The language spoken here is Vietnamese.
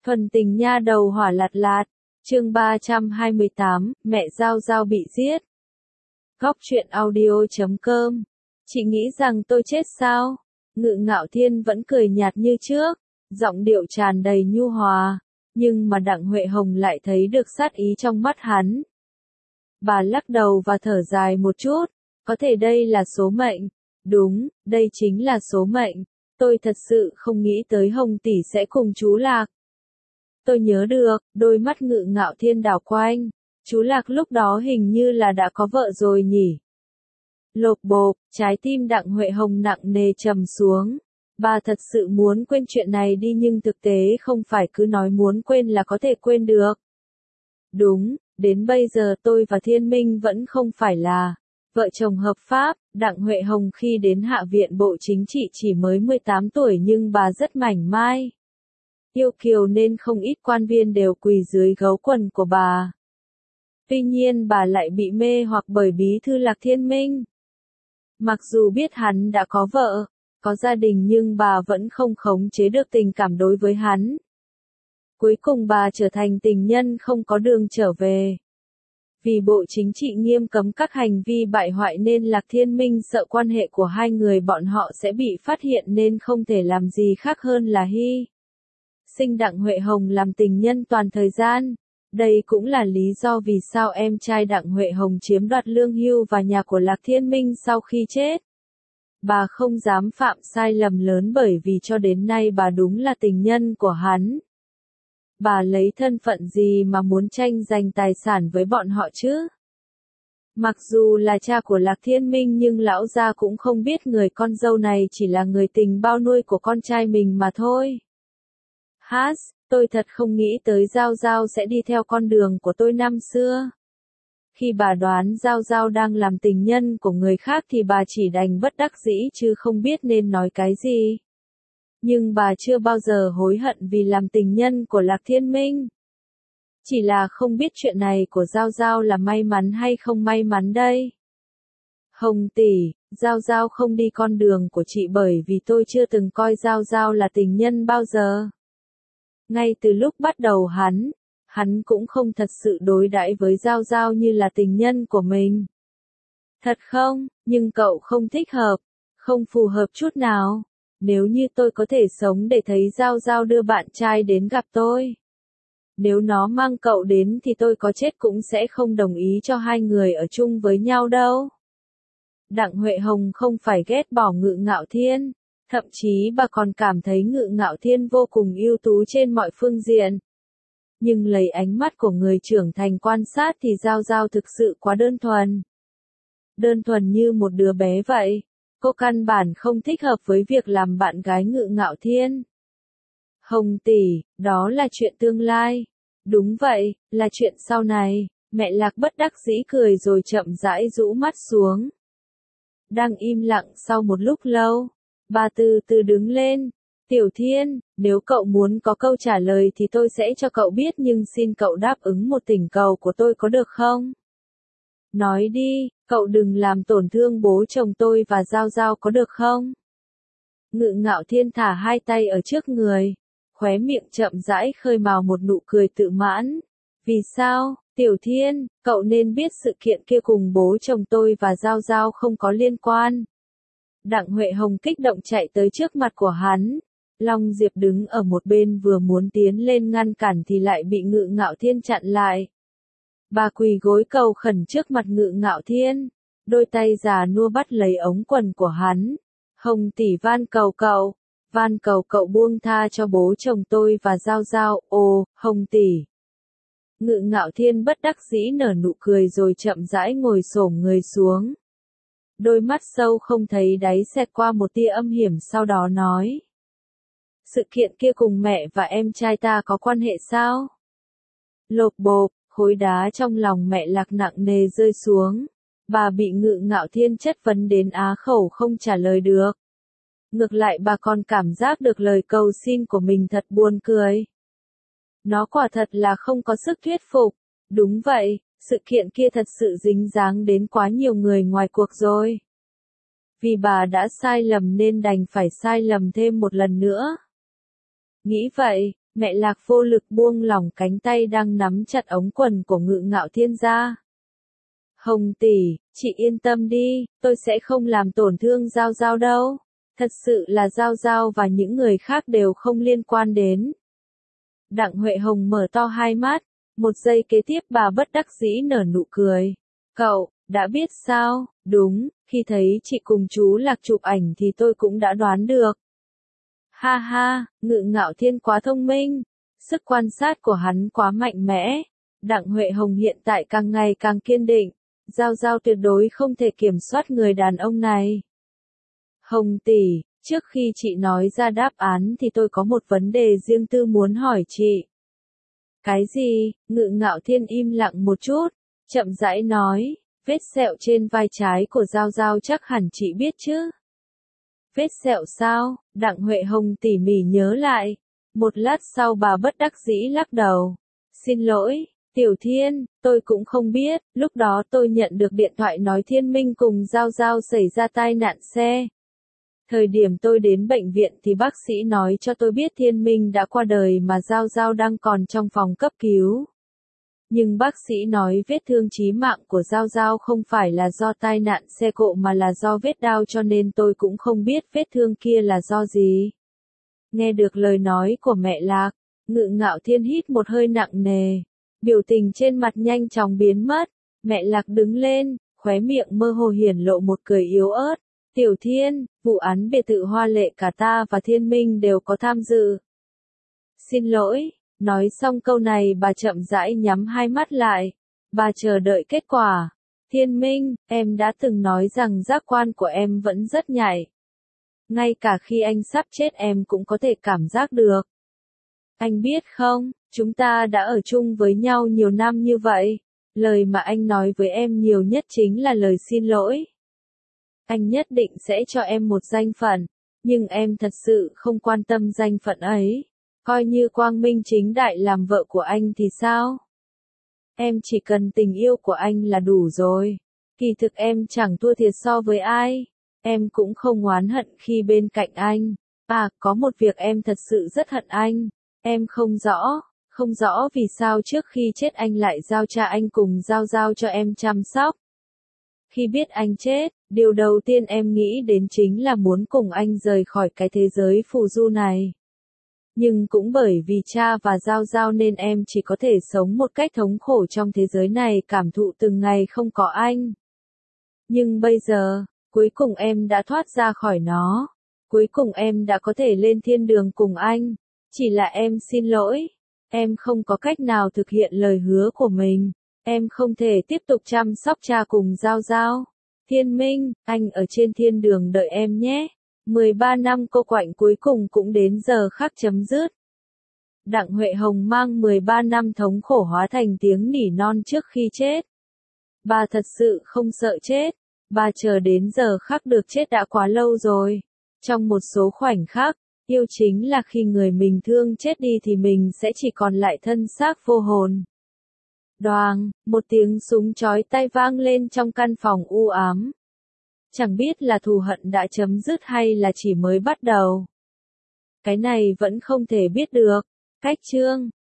Thuần tình nha đầu hỏa lạt lạt, chương 328, mẹ Giao Giao bị giết. Góc truyện audio.com. Chị nghĩ rằng tôi chết sao? Ngự Ngạo Thiên vẫn cười nhạt như trước, giọng điệu tràn đầy nhu hòa, nhưng mà Đặng Huệ Hồng lại thấy được sát ý trong mắt hắn. Bà lắc đầu và thở dài một chút, có thể đây là số mệnh. Đúng, đây chính là số mệnh. Tôi thật sự không nghĩ tới Hồng tỷ sẽ cùng chú Lạc. Tôi nhớ được, đôi mắt Ngự Ngạo Thiên đảo quanh, chú Lạc lúc đó hình như là đã có vợ rồi nhỉ. Lộp bộp, trái tim Đặng Huệ Hồng nặng nề trầm xuống. Bà thật sự muốn quên chuyện này đi nhưng thực tế không phải cứ nói muốn quên là có thể quên được. Đúng, đến bây giờ tôi và Thiên Minh vẫn không phải là vợ chồng hợp pháp. Đặng Huệ Hồng khi đến Hạ viện Bộ Chính trị chỉ mới 18 tuổi nhưng bà rất mảnh mai. Yêu kiều nên không ít quan viên đều quỳ dưới gấu quần của bà. Tuy nhiên bà lại bị mê hoặc bởi bí thư Lạc Thiên Minh. Mặc dù biết hắn đã có vợ, có gia đình nhưng bà vẫn không khống chế được tình cảm đối với hắn. Cuối cùng bà trở thành tình nhân không có đường trở về. Vì Bộ Chính trị nghiêm cấm các hành vi bại hoại nên Lạc Thiên Minh sợ quan hệ của hai người bọn họ sẽ bị phát hiện nên không thể làm gì khác hơn là sinh Đặng Huệ Hồng làm tình nhân toàn thời gian. Đây cũng là lý do vì sao em trai Đặng Huệ Hồng chiếm đoạt lương hưu và nhà của Lạc Thiên Minh sau khi chết. Bà không dám phạm sai lầm lớn bởi vì cho đến nay bà đúng là tình nhân của hắn. Bà lấy thân phận gì mà muốn tranh giành tài sản với bọn họ chứ? Mặc dù là cha của Lạc Thiên Minh nhưng lão gia cũng không biết người con dâu này chỉ là người tình bao nuôi của con trai mình mà thôi. Tôi thật không nghĩ tới Giao Giao sẽ đi theo con đường của tôi năm xưa. Khi bà đoán Giao Giao đang làm tình nhân của người khác thì bà chỉ đành bất đắc dĩ chứ không biết nên nói cái gì. Nhưng bà chưa bao giờ hối hận vì làm tình nhân của Lạc Thiên Minh. Chỉ là không biết chuyện này của Giao Giao là may mắn hay không may mắn đây. Hồng tỷ, Giao Giao không đi con đường của chị bởi vì tôi chưa từng coi Giao Giao là tình nhân bao giờ. Ngay từ lúc bắt đầu hắn cũng không thật sự đối đãi với Giao Giao như là tình nhân của mình. Thật không, nhưng cậu không thích hợp, không phù hợp chút nào. Nếu như tôi có thể sống để thấy Giao Giao đưa bạn trai đến gặp tôi. Nếu nó mang cậu đến thì tôi có chết cũng sẽ không đồng ý cho hai người ở chung với nhau đâu. Đặng Huệ Hồng không phải ghét bỏ Ngự Ngạo Thiên. Thậm chí bà còn cảm thấy Ngự Ngạo Thiên vô cùng ưu tú trên mọi phương diện. Nhưng lấy ánh mắt của người trưởng thành quan sát thì Giao Giao thực sự quá đơn thuần. Đơn thuần như một đứa bé vậy. Cô căn bản không thích hợp với việc làm bạn gái Ngự Ngạo Thiên. Hồng tỷ, đó là chuyện tương lai. Đúng vậy, là chuyện sau này. Mẹ Lạc bất đắc dĩ cười rồi chậm rãi rũ mắt xuống. Đang im lặng sau một lúc lâu. Bà từ từ đứng lên. Tiểu Thiên, nếu cậu muốn có câu trả lời thì tôi sẽ cho cậu biết nhưng xin cậu đáp ứng một thỉnh cầu của tôi có được không? Nói đi, cậu đừng làm tổn thương bố chồng tôi và Giao Giao có được không? Ngự Ngạo Thiên thả hai tay ở trước người, khóe miệng chậm rãi khơi mào một nụ cười tự mãn. Vì sao, Tiểu Thiên, cậu nên biết sự kiện kia cùng bố chồng tôi và Giao Giao không có liên quan. Đặng Huệ Hồng kích động chạy tới trước mặt của hắn. Long Diệp đứng ở một bên vừa muốn tiến lên ngăn cản thì lại bị Ngự Ngạo Thiên chặn lại. Bà quỳ gối cầu khẩn trước mặt Ngự Ngạo Thiên, đôi tay già nua bắt lấy ống quần của hắn. Hồng tỷ van cầu cậu buông tha cho bố chồng tôi và Giao Giao. Ồ, Hồng tỷ. Ngự Ngạo Thiên bất đắc dĩ nở nụ cười rồi chậm rãi ngồi xổm người xuống. Đôi mắt sâu không thấy đáy xẹt qua một tia âm hiểm sau đó nói. Sự kiện kia cùng mẹ và em trai ta có quan hệ sao? Lộp bộp, khối đá trong lòng mẹ Lạc nặng nề rơi xuống. Bà bị Ngự Ngạo Thiên chất vấn đến á khẩu không trả lời được. Ngược lại bà còn cảm giác được lời cầu xin của mình thật buồn cười. Nó quả thật là không có sức thuyết phục. Đúng vậy, sự kiện kia thật sự dính dáng đến quá nhiều người ngoài cuộc rồi. Vì bà đã sai lầm nên đành phải sai lầm thêm một lần nữa. Nghĩ vậy, Mẹ Lạc vô lực buông lỏng cánh tay đang nắm chặt ống quần của Ngự Ngạo Thiên ra. Hồng tỷ, chị yên tâm đi, tôi sẽ không làm tổn thương Giao Giao đâu. Thật sự là Giao Giao và những người khác đều không liên quan đến. Đặng Huệ Hồng mở to hai mắt, một giây kế tiếp bà bất đắc dĩ nở nụ cười. Cậu, đã biết sao? Đúng, khi thấy chị cùng chú Lạc chụp ảnh thì tôi cũng đã đoán được. Ha ha, Ngự Ngạo Thiên quá thông minh, sức quan sát của hắn quá mạnh mẽ. Đặng Huệ Hồng hiện tại càng ngày càng kiên định, Giao Giao tuyệt đối không thể kiểm soát người đàn ông này. Hồng tỷ, trước khi chị nói ra đáp án thì tôi có một vấn đề riêng tư muốn hỏi chị. Cái gì? Ngự Ngạo Thiên im lặng một chút, chậm rãi nói, vết sẹo trên vai trái của Giao Giao chắc hẳn chị biết chứ? Vết sẹo sao? Đặng Huệ Hồng tỉ mỉ nhớ lại. Một lát sau bà bất đắc dĩ lắc đầu. Xin lỗi, Tiểu Thiên, tôi cũng không biết, lúc đó tôi nhận được điện thoại nói Thiên Minh cùng Giao Giao xảy ra tai nạn xe. Thời điểm tôi đến bệnh viện thì bác sĩ nói cho tôi biết Thiên Minh đã qua đời mà Giao Giao đang còn trong phòng cấp cứu. Nhưng bác sĩ nói vết thương chí mạng của Giao Giao không phải là do tai nạn xe cộ mà là do vết đao cho nên tôi cũng không biết vết thương kia là do gì. Nghe được lời nói của mẹ Lạc, Ngự Ngạo Thiên hít một hơi nặng nề. Biểu tình trên mặt nhanh chóng biến mất. Mẹ Lạc đứng lên, khóe miệng mơ hồ hiển lộ một cười yếu ớt. Tiểu Thiên, vụ án biệt thự Hoa Lệ cả ta và Thiên Minh đều có tham dự. Xin lỗi. Nói xong câu này bà chậm rãi nhắm hai mắt lại. Bà chờ đợi kết quả. Thiên Minh, em đã từng nói rằng giác quan của em vẫn rất nhạy. Ngay cả khi anh sắp chết em cũng có thể cảm giác được. Anh biết không, chúng ta đã ở chung với nhau nhiều năm như vậy. Lời mà anh nói với em nhiều nhất chính là lời xin lỗi. Anh nhất định sẽ cho em một danh phận, nhưng em thật sự không quan tâm danh phận ấy. Coi như quang minh chính đại làm vợ của anh thì sao? Em chỉ cần tình yêu của anh là đủ rồi. Kỳ thực em chẳng thua thiệt so với ai. Em cũng không oán hận khi bên cạnh anh. À, có một việc em thật sự rất hận anh. Em không rõ vì sao trước khi chết anh lại giao cha anh cùng Giao Giao cho em chăm sóc. Khi biết anh chết, điều đầu tiên em nghĩ đến chính là muốn cùng anh rời khỏi cái thế giới phù du này. Nhưng cũng bởi vì cha và Giao Giao nên em chỉ có thể sống một cách thống khổ trong thế giới này, cảm thụ từng ngày không có anh. Nhưng bây giờ, cuối cùng em đã thoát ra khỏi nó. Cuối cùng em đã có thể lên thiên đường cùng anh. Chỉ là em xin lỗi. Em không có cách nào thực hiện lời hứa của mình. Em không thể tiếp tục chăm sóc cha cùng Giao Giao. Thiên Minh, anh ở trên thiên đường đợi em nhé. 13 năm cô quạnh cuối cùng cũng đến giờ khắc chấm dứt. Đặng Huệ Hồng mang 13 năm thống khổ hóa thành tiếng nỉ non trước khi chết. Bà thật sự không sợ chết. Bà chờ đến giờ khắc được chết đã quá lâu rồi. Trong một số khoảnh khắc, yêu chính là khi người mình thương chết đi thì mình sẽ chỉ còn lại thân xác vô hồn. Đoàng, một tiếng súng chói tai vang lên trong căn phòng u ám. Chẳng biết là thù hận đã chấm dứt hay là chỉ mới bắt đầu. Cái này vẫn không thể biết được. Cách chương